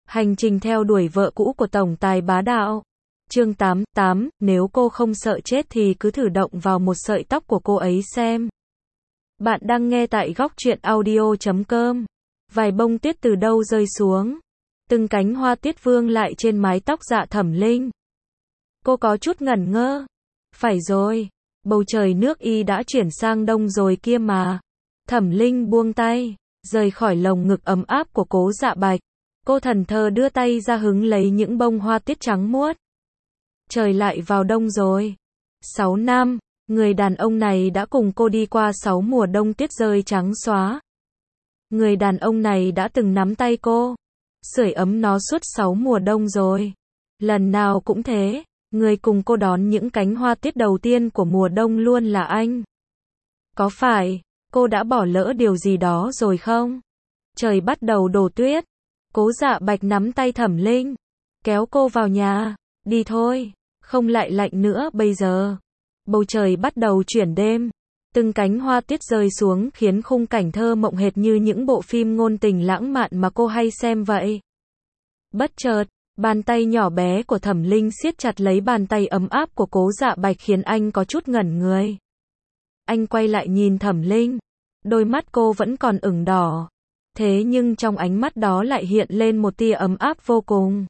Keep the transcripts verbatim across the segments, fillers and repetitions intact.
Hành trình theo đuổi vợ cũ của tổng tài bá đạo. Chương tám, tám, nếu cô không sợ chết thì cứ thử động vào một sợi tóc của cô ấy xem. Bạn đang nghe tại góc truyện audio chấm com. Vài bông tuyết từ đâu rơi xuống. Từng cánh hoa tuyết vương lại trên mái tóc Dạ Thẩm Linh. Cô có chút ngẩn ngơ. Phải rồi, bầu trời nước Y đã chuyển sang đông rồi kia mà. Thẩm Linh buông tay, rời khỏi lồng ngực ấm áp của Cố Dạ Bạch. Cô thần thờ đưa tay ra hứng lấy những bông hoa tuyết trắng muốt. Trời lại vào đông rồi. Sáu năm, người đàn ông này đã cùng cô đi qua sáu mùa đông tuyết rơi trắng xóa. Người đàn ông này đã từng nắm tay cô, sưởi ấm nó suốt sáu mùa đông rồi. Lần nào cũng thế, người cùng cô đón những cánh hoa tuyết đầu tiên của mùa đông luôn là anh. Có phải, cô đã bỏ lỡ điều gì đó rồi không? Trời bắt đầu đổ tuyết. Cố Dạ Bạch nắm tay Thẩm Linh, kéo cô vào nhà. Đi thôi, không lại lạnh nữa bây giờ. Bầu trời bắt đầu chuyển đêm. Từng cánh hoa tuyết rơi xuống khiến khung cảnh thơ mộng hệt như những bộ phim ngôn tình lãng mạn mà cô hay xem vậy. Bất chợt, bàn tay nhỏ bé của Thẩm Linh siết chặt lấy bàn tay ấm áp của Cố Dạ Bạch khiến anh có chút ngẩn người. Anh quay lại nhìn Thẩm Linh. Đôi mắt cô vẫn còn ửng đỏ. Thế nhưng trong ánh mắt đó lại hiện lên một tia ấm áp vô cùng.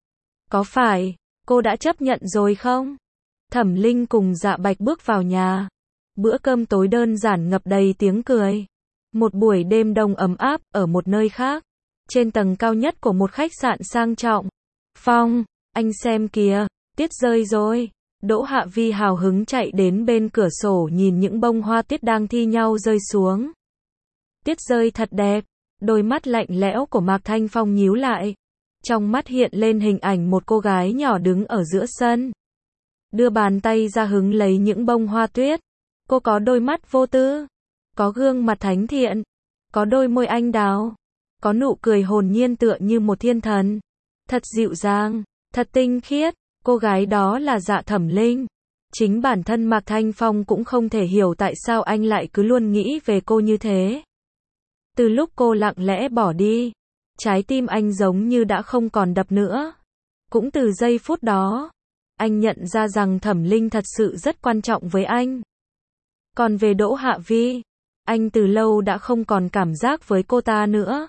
Có phải, cô đã chấp nhận rồi không? Thẩm Linh cùng Dạ Bạch bước vào nhà. Bữa cơm tối đơn giản ngập đầy tiếng cười. Một buổi đêm đông ấm áp, ở một nơi khác. Trên tầng cao nhất của một khách sạn sang trọng. Phong, anh xem kìa, tuyết rơi rồi. Đỗ Hạ Vi hào hứng chạy đến bên cửa sổ nhìn những bông hoa tuyết đang thi nhau rơi xuống. Tuyết rơi thật đẹp. Đôi mắt lạnh lẽo của Mạc Thanh Phong nhíu lại. Trong mắt hiện lên hình ảnh một cô gái nhỏ đứng ở giữa sân. Đưa bàn tay ra hứng lấy những bông hoa tuyết. Cô có đôi mắt vô tư. Có gương mặt thánh thiện. Có đôi môi anh đào. Có nụ cười hồn nhiên tựa như một thiên thần. Thật dịu dàng. Thật tinh khiết. Cô gái đó là Dạ Thẩm Linh. Chính bản thân Mạc Thanh Phong cũng không thể hiểu tại sao anh lại cứ luôn nghĩ về cô như thế. Từ lúc cô lặng lẽ bỏ đi, trái tim anh giống như đã không còn đập nữa. Cũng từ giây phút đó, anh nhận ra rằng Thẩm Linh thật sự rất quan trọng với anh. Còn về Đỗ Hạ Vi, anh từ lâu đã không còn cảm giác với cô ta nữa.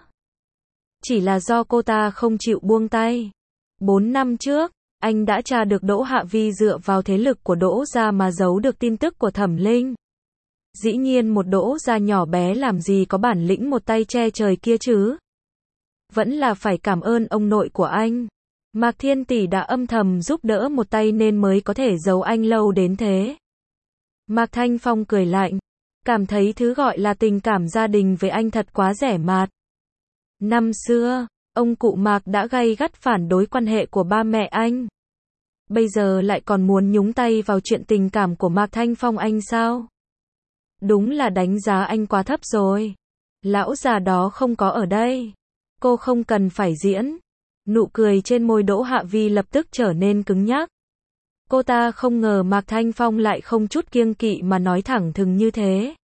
Chỉ là do cô ta không chịu buông tay. Bốn năm trước, anh đã tra được Đỗ Hạ Vi dựa vào thế lực của Đỗ gia mà giấu được tin tức của Thẩm Linh. Dĩ nhiên một Đỗ gia nhỏ bé làm gì có bản lĩnh một tay che trời kia chứ. Vẫn là phải cảm ơn ông nội của anh. Mạc Thiên Tỷ đã âm thầm giúp đỡ một tay nên mới có thể giấu anh lâu đến thế. Mạc Thanh Phong cười lạnh. Cảm thấy thứ gọi là tình cảm gia đình với anh thật quá rẻ mạt. Năm xưa, ông cụ Mạc đã gay gắt phản đối quan hệ của ba mẹ anh. Bây giờ lại còn muốn nhúng tay vào chuyện tình cảm của Mạc Thanh Phong anh sao? Đúng là đánh giá anh quá thấp rồi. Lão già đó không có ở đây. Cô không cần phải diễn. Nụ cười trên môi Đỗ Hạ Vi lập tức trở nên cứng nhắc. Cô ta không ngờ Mạc Thanh Phong lại không chút kiêng kỵ mà nói thẳng thừng như thế.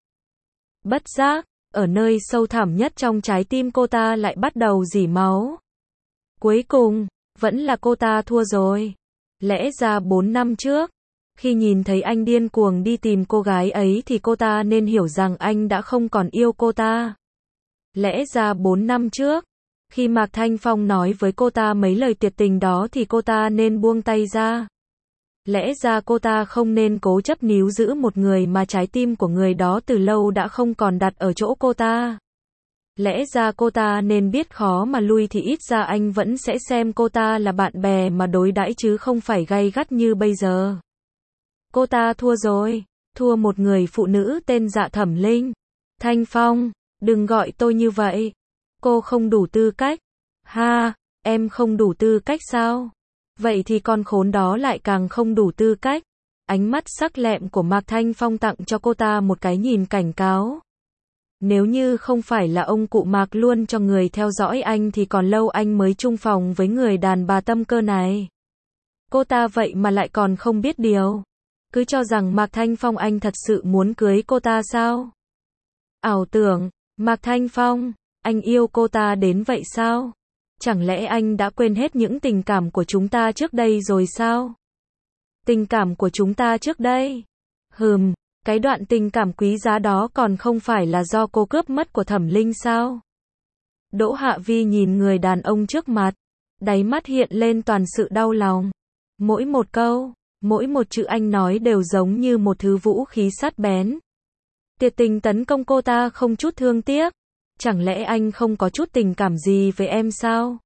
Bất giác, ở nơi sâu thẳm nhất trong trái tim cô ta lại bắt đầu rỉ máu. Cuối cùng, vẫn là cô ta thua rồi. Lẽ ra bốn năm trước, khi nhìn thấy anh điên cuồng đi tìm cô gái ấy thì cô ta nên hiểu rằng anh đã không còn yêu cô ta. Lẽ ra bốn năm trước, khi Mạc Thanh Phong nói với cô ta mấy lời tuyệt tình đó thì cô ta nên buông tay ra. Lẽ ra cô ta không nên cố chấp níu giữ một người mà trái tim của người đó từ lâu đã không còn đặt ở chỗ cô ta. Lẽ ra cô ta nên biết khó mà lui thì ít ra anh vẫn sẽ xem cô ta là bạn bè mà đối đãi chứ không phải gay gắt như bây giờ. Cô ta thua rồi, thua một người phụ nữ tên Dạ Thẩm Linh. Thanh Phong, đừng gọi tôi như vậy. Cô không đủ tư cách. Ha, em không đủ tư cách sao? Vậy thì con khốn đó lại càng không đủ tư cách. Ánh mắt sắc lẹm của Mạc Thanh Phong tặng cho cô ta một cái nhìn cảnh cáo. Nếu như không phải là ông cụ Mạc luôn cho người theo dõi anh thì còn lâu anh mới chung phòng với người đàn bà tâm cơ này. Cô ta vậy mà lại còn không biết điều. Cứ cho rằng Mạc Thanh Phong anh thật sự muốn cưới cô ta sao? Ảo tưởng, Mạc Thanh Phong, anh yêu cô ta đến vậy sao? Chẳng lẽ anh đã quên hết những tình cảm của chúng ta trước đây rồi sao? Tình cảm của chúng ta trước đây? Hừm, cái đoạn tình cảm quý giá đó còn không phải là do cô cướp mất của Thẩm Linh sao? Đỗ Hạ Vi nhìn người đàn ông trước mặt, đáy mắt hiện lên toàn sự đau lòng. Mỗi một câu, mỗi một chữ anh nói đều giống như một thứ vũ khí sắc bén. Tuyệt tình tấn công cô ta không chút thương tiếc. Chẳng lẽ anh không có chút tình cảm gì với em sao?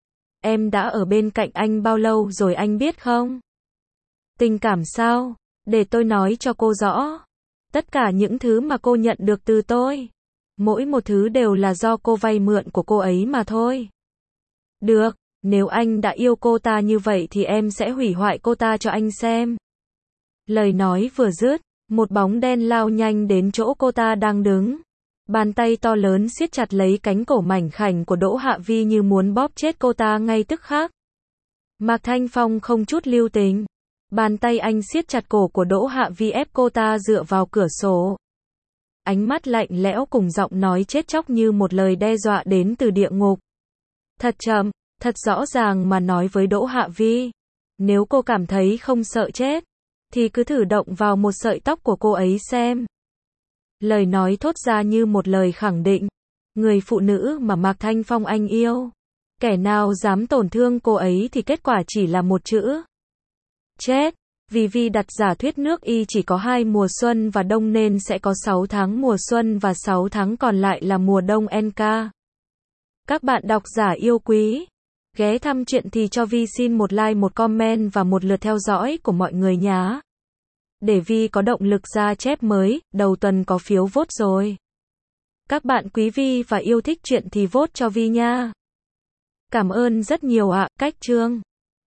Em đã ở bên cạnh anh bao lâu rồi anh biết không? Tình cảm sao? Để tôi nói cho cô rõ. Tất cả những thứ mà cô nhận được từ tôi, mỗi một thứ đều là do cô vay mượn của cô ấy mà thôi. Được, nếu anh đã yêu cô ta như vậy thì em sẽ hủy hoại cô ta cho anh xem. Lời nói vừa dứt, một bóng đen lao nhanh đến chỗ cô ta đang đứng. Bàn tay to lớn siết chặt lấy cánh cổ mảnh khảnh của Đỗ Hạ Vi như muốn bóp chết cô ta ngay tức khắc. Mạc Thanh Phong không chút lưu tình. Bàn tay anh siết chặt cổ của Đỗ Hạ Vi ép cô ta dựa vào cửa sổ. Ánh mắt lạnh lẽo cùng giọng nói chết chóc như một lời đe dọa đến từ địa ngục. Thật chậm, thật rõ ràng mà nói với Đỗ Hạ Vi. Nếu cô cảm thấy không sợ chết, thì cứ thử động vào một sợi tóc của cô ấy xem. Lời nói thốt ra như một lời khẳng định. Người phụ nữ mà Mạc Thanh Phong anh yêu, kẻ nào dám tổn thương cô ấy thì kết quả chỉ là một chữ: chết. Vì Vi đặt giả thuyết nước y chỉ có hai mùa xuân và đông nên sẽ có sáu tháng mùa xuân và sáu tháng còn lại là mùa đông en ca. Các bạn độc giả yêu quý, ghé thăm truyện thì cho Vi xin một like, một comment và một lượt theo dõi của mọi người nhé. Để Vi có động lực ra chép mới, đầu tuần có phiếu vote rồi. Các bạn quý Vi và yêu thích truyện thì vote cho Vi nha. Cảm ơn rất nhiều ạ. Cách chương